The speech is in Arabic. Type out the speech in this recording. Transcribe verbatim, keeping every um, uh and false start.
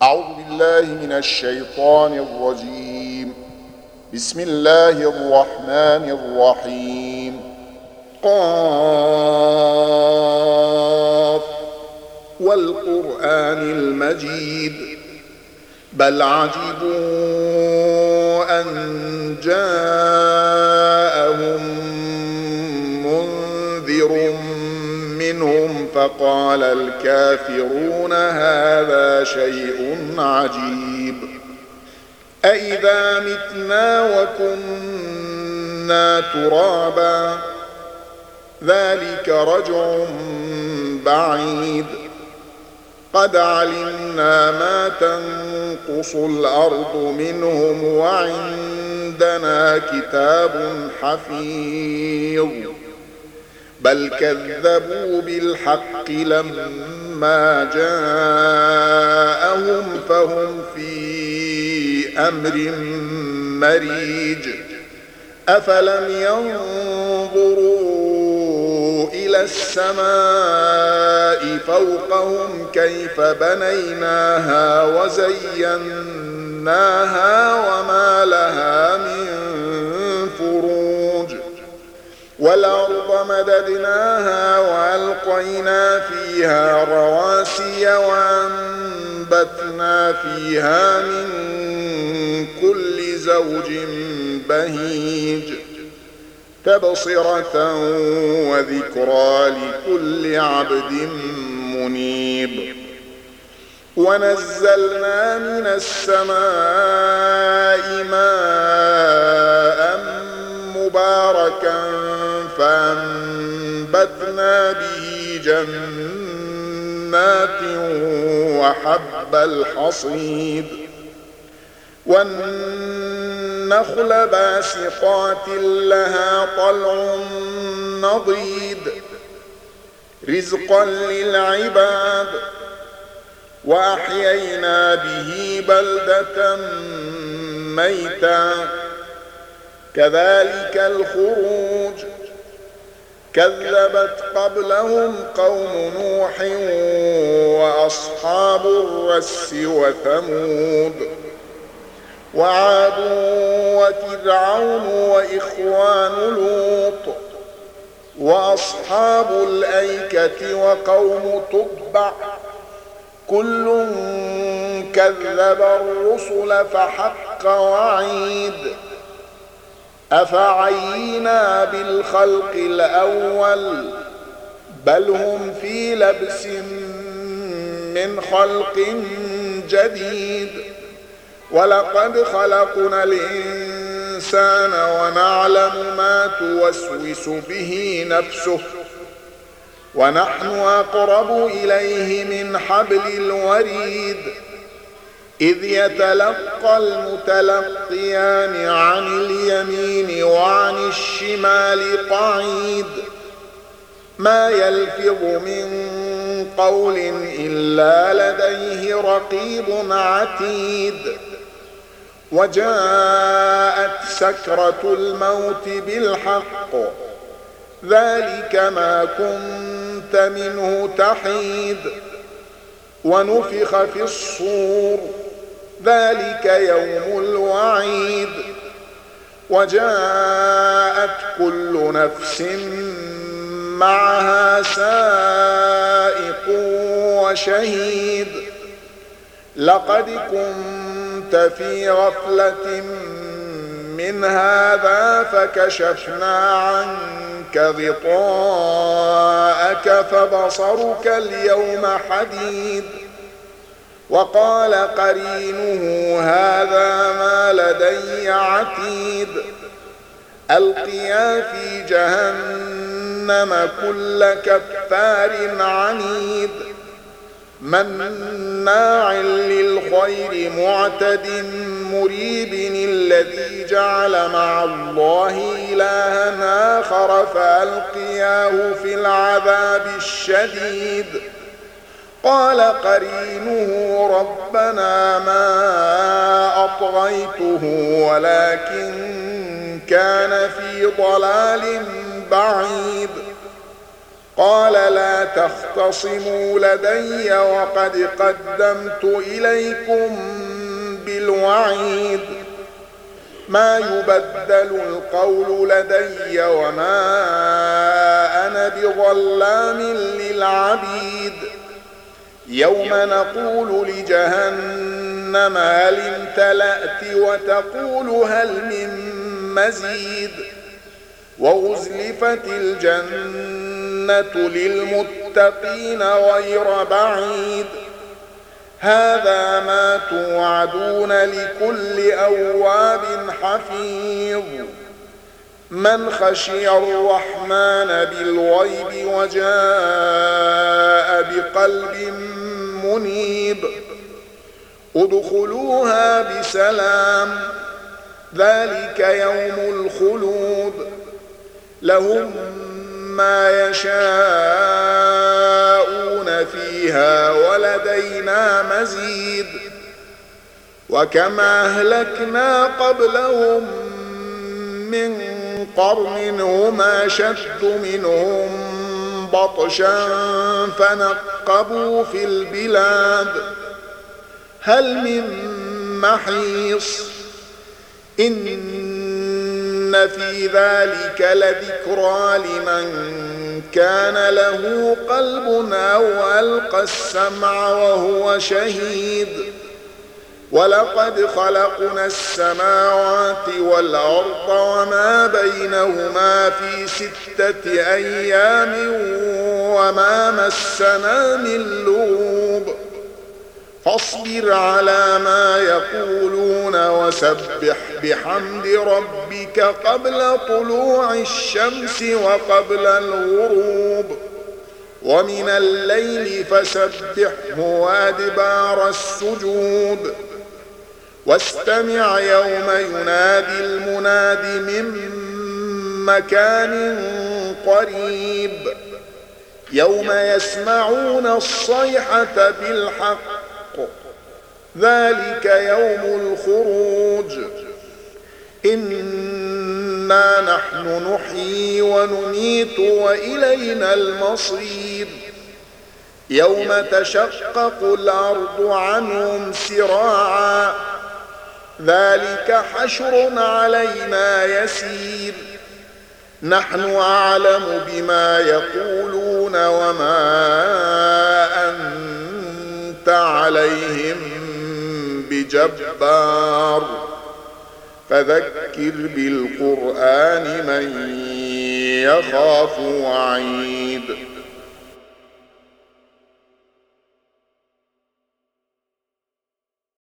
أعوذ بالله من الشيطان الرجيم. بسم الله الرحمن الرحيم. قاف والقرآن المجيد بل عجبوا أن جاءهم منذر منهم فقال الكافرون هذا شيء عجيب أإذا متنا وكنا ترابا ذلك رجع بعيد قد علمنا ما تنقص الأرض منهم وعندنا كتاب حفيظ بل كذبوا بالحق لما جاءهم فهم في أمر مريج أفلم ينظروا إلى السماء فوقهم كيف بنيناها وزيناها وما لها من فروج والأرض مددناها وألقينا فيها رواسي وأنبتنا فيها من كل زوج بهيج تبصرة وذكرى لكل عبد منيب ونزلنا من السماء ماء مباركا فأنبتنا به جنات وحب الحصيد والنخل باسقات لها طلع نضيد رزقا للعباد وأحيينا به بلدة ميتا كذلك الخروج كذبت قبلهم قوم نوح وأصحاب الرس وثمود وعاد وفرعون وإخوان لوط وأصحاب الأيكة وقوم تبع كل كذب الرسل فحق وعيد أفعينا بالخلق الأول بل هم في لبس من خلق جديد ولقد خلقنا الإنسان ونعلم ما توسوس به نفسه ونحن أقرب إليه من حبل الوريد إذ يتلقى المتلقيان عن اليمين وعن الشمال قعيد ما يلفظ من قول إلا لديه رقيب عتيد وجاءت سكرة الموت بالحق ذلك ما كنت منه تحيد ونفخ في الصور ذلك يوم الوعيد وجاءت كل نفس معها سائق وشهيد لقد كنت في غفلة من هذا فكشفنا عنك غطاءك فبصرك اليوم حديد وقال قرينه هذا ما لدي عتيد ألقيا في جهنم كل كفار عنيد مناع للخير معتد مريب الذي جعل مع الله إلها آخر فألقياه في العذاب الشديد قال قرينه ربنا ما أطغيته ولكن كان في ضلال بعيد قال لا تختصموا لدي وقد قدمت إليكم بالوعيد ما يبدل القول لدي وما أنا بظلام للعبيد يوم نقول لجهنم هل امتلأت وتقول هل من مزيد وأزلفت الجنة للمتقين غير بعيد هذا ما توعدون لكل أواب حفيظ من خشي الرحمن بالغيب وجاء بقلب منيب ادخلوها بسلام ذلك يوم الخلود لهم ما يشاءون فيها ولدينا مزيد وكما أهلكنا قبلهم من قرن هم أشد منهم بطشا فنقبوا في البلاد هل من محيص إن في ذلك لذكرى لمن كان له قلب أو ألقى السمع وهو شهيد ولقد خلقنا السماوات والأرض وما بينهما في ستة أيام وما مسنا من لغوب فاصبر على ما يقولون وسبح بحمد ربك قبل طلوع الشمس وقبل الغروب ومن الليل فسبحه وأدبار السجود واستمع يوم ينادي المناد من مكان قريب يوم يسمعون الصيحة بالحق ذلك يوم الخروج إنا نحن نحيي ونميت وإلينا المصير يوم تشقق الأرض عنهم سراعا ذلك حشر علينا يسير نحن أعلم بما يقولون وما أنت عليهم بجبار فذكر بالقرآن من يخاف وعيد